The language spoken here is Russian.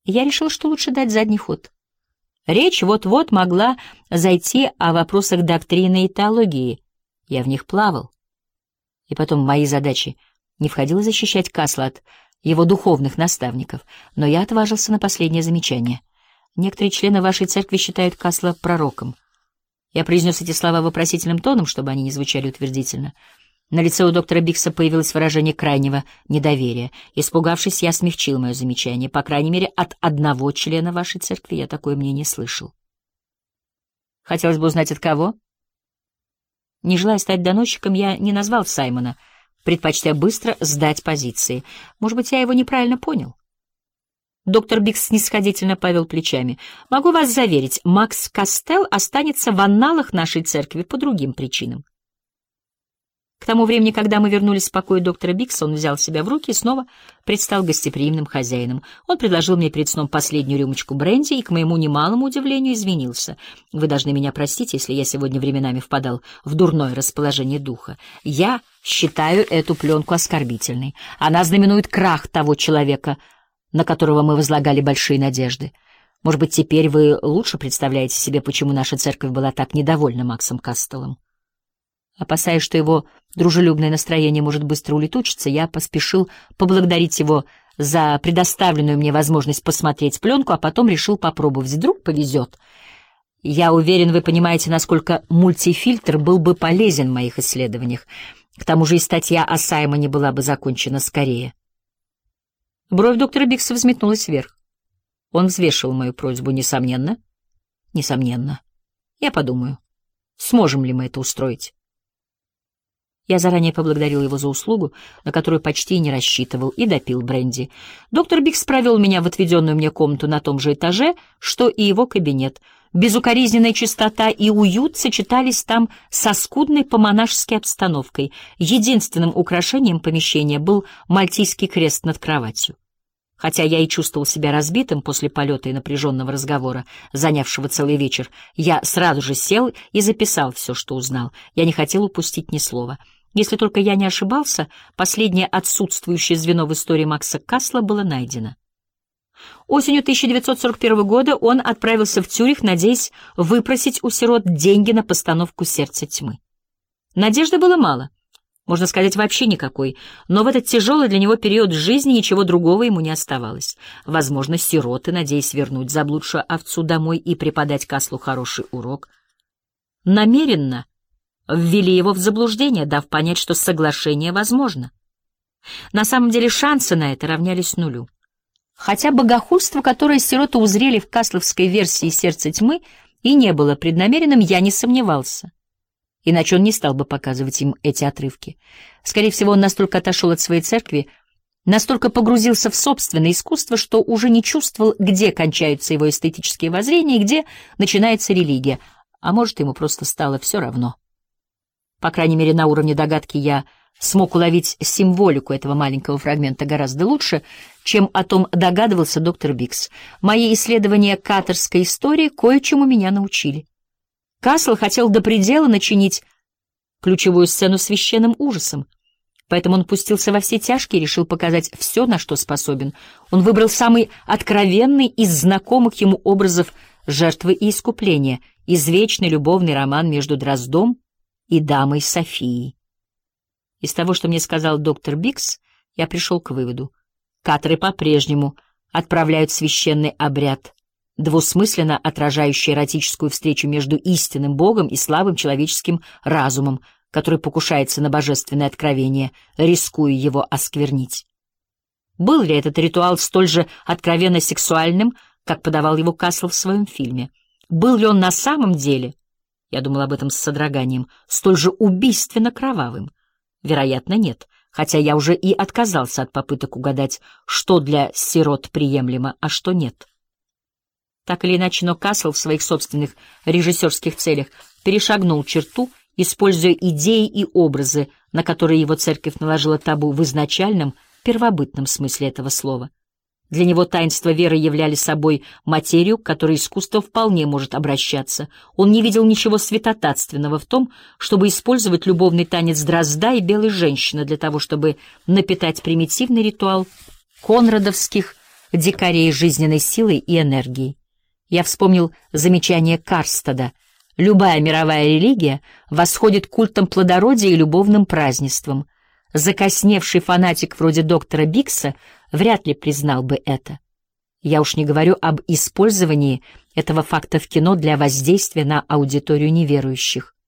Я решил, что лучше дать задний ход. Речь вот-вот могла зайти о вопросах доктрины и теологии. Я в них плавал. И потом в мои задачи не входило защищать Касла от его духовных наставников, но я отважился на последнее замечание. Некоторые члены вашей церкви считают Касла пророком. Я произнес эти слова вопросительным тоном, чтобы они не звучали утвердительно. На лице у доктора Бикса появилось выражение крайнего недоверия. Испугавшись, я смягчил мое замечание. По крайней мере, от одного члена вашей церкви я такое мнение слышал. Хотелось бы узнать, от кого? Не желая стать доносчиком, я не назвал Саймона, предпочтя быстро сдать позиции. Может быть, я его неправильно понял. Доктор Бикс снисходительно повел плечами. «Могу вас заверить, Макс Кастел останется в анналах нашей церкви по другим причинам». К тому времени, когда мы вернулись в покой доктора Бикса, он взял себя в руки и снова предстал гостеприимным хозяином. Он предложил мне перед сном последнюю рюмочку бренди и, к моему немалому удивлению, извинился. «Вы должны меня простить, если я сегодня временами впадал в дурное расположение духа. Я считаю эту пленку оскорбительной. Она знаменует крах того человека, на которого мы возлагали большие надежды. Может быть, теперь вы лучше представляете себе, почему наша церковь была так недовольна Максом Кастелом». Опасаясь, что его дружелюбное настроение может быстро улетучиться, я поспешил поблагодарить его за предоставленную мне возможность посмотреть пленку, а потом решил попробовать. Вдруг повезет. Я уверен, вы понимаете, насколько мультифильтр был бы полезен в моих исследованиях. К тому же и статья о Саймоне была бы закончена скорее. Бровь доктора Бикса взметнулась вверх. Он взвешивал мою просьбу. Несомненно. Несомненно. Я подумаю, сможем ли мы это устроить. Я заранее поблагодарил его за услугу, на которую почти и не рассчитывал, и допил бренди. Доктор Бикс провел меня в отведенную мне комнату на том же этаже, что и его кабинет. Безукоризненная чистота и уют сочетались там со скудной по-монашески обстановкой. Единственным украшением помещения был мальтийский крест над кроватью. Хотя я и чувствовал себя разбитым после полета и напряженного разговора, занявшего целый вечер, я сразу же сел и записал все, что узнал. Я не хотел упустить ни слова. Если только я не ошибался, последнее отсутствующее звено в истории Макса Касла было найдено. Осенью 1941 года он отправился в Цюрих, надеясь выпросить у сирот деньги на постановку «Сердце тьмы». Надежды было мало, можно сказать, вообще никакой, но в этот тяжелый для него период жизни ничего другого ему не оставалось. Возможно, сироты, надеясь вернуть заблудшую овцу домой и преподать Каслу хороший урок, намеренно ввели его в заблуждение, дав понять, что соглашение возможно. На самом деле шансы на это равнялись нулю. Хотя богохульство, которое сироты узрели в касловской версии «Сердца тьмы», и не было преднамеренным, я не сомневался. Иначе он не стал бы показывать им эти отрывки. Скорее всего, он настолько отошел от своей церкви, настолько погрузился в собственное искусство, что уже не чувствовал, где кончаются его эстетические воззрения и где начинается религия, а может, ему просто стало все равно. По крайней мере, на уровне догадки я смог уловить символику этого маленького фрагмента гораздо лучше, чем о том догадывался доктор Бикс. Мои исследования каторской истории кое-чему меня научили. Касл хотел до предела начинить ключевую сцену священным ужасом, поэтому он пустился во все тяжкие и решил показать все, на что способен. Он выбрал самый откровенный из знакомых ему образов жертвы и искупления — извечный любовный роман между Дроздом и дамой Софией. Из того, что мне сказал доктор Бикс, я пришел к выводу. Каторы по-прежнему отправляют священный обряд, двусмысленно отражающий эротическую встречу между истинным Богом и слабым человеческим разумом, который покушается на божественное откровение, рискуя его осквернить. Был ли этот ритуал столь же откровенно сексуальным, как подавал его Касл в своем фильме? Был ли он на самом деле, я думал об этом с содроганием, столь же убийственно кровавым? Вероятно, нет, хотя я уже и отказался от попыток угадать, что для сирот приемлемо, а что нет. Так или иначе, но Касл в своих собственных режиссерских целях перешагнул черту, используя идеи и образы, на которые его церковь наложила табу в изначальном, первобытном смысле этого слова. Для него таинства веры являли собой материю, к которой искусство вполне может обращаться. Он не видел ничего святотатственного в том, чтобы использовать любовный танец Дрозда и белой женщины для того, чтобы напитать примитивный ритуал конрадовских дикарей жизненной силой и энергией. Я вспомнил замечание Карстада: любая мировая религия восходит к культам плодородия и любовным празднествам. Закосневший фанатик вроде доктора Бикса вряд ли признал бы это. Я уж не говорю об использовании этого факта в кино для воздействия на аудиторию неверующих.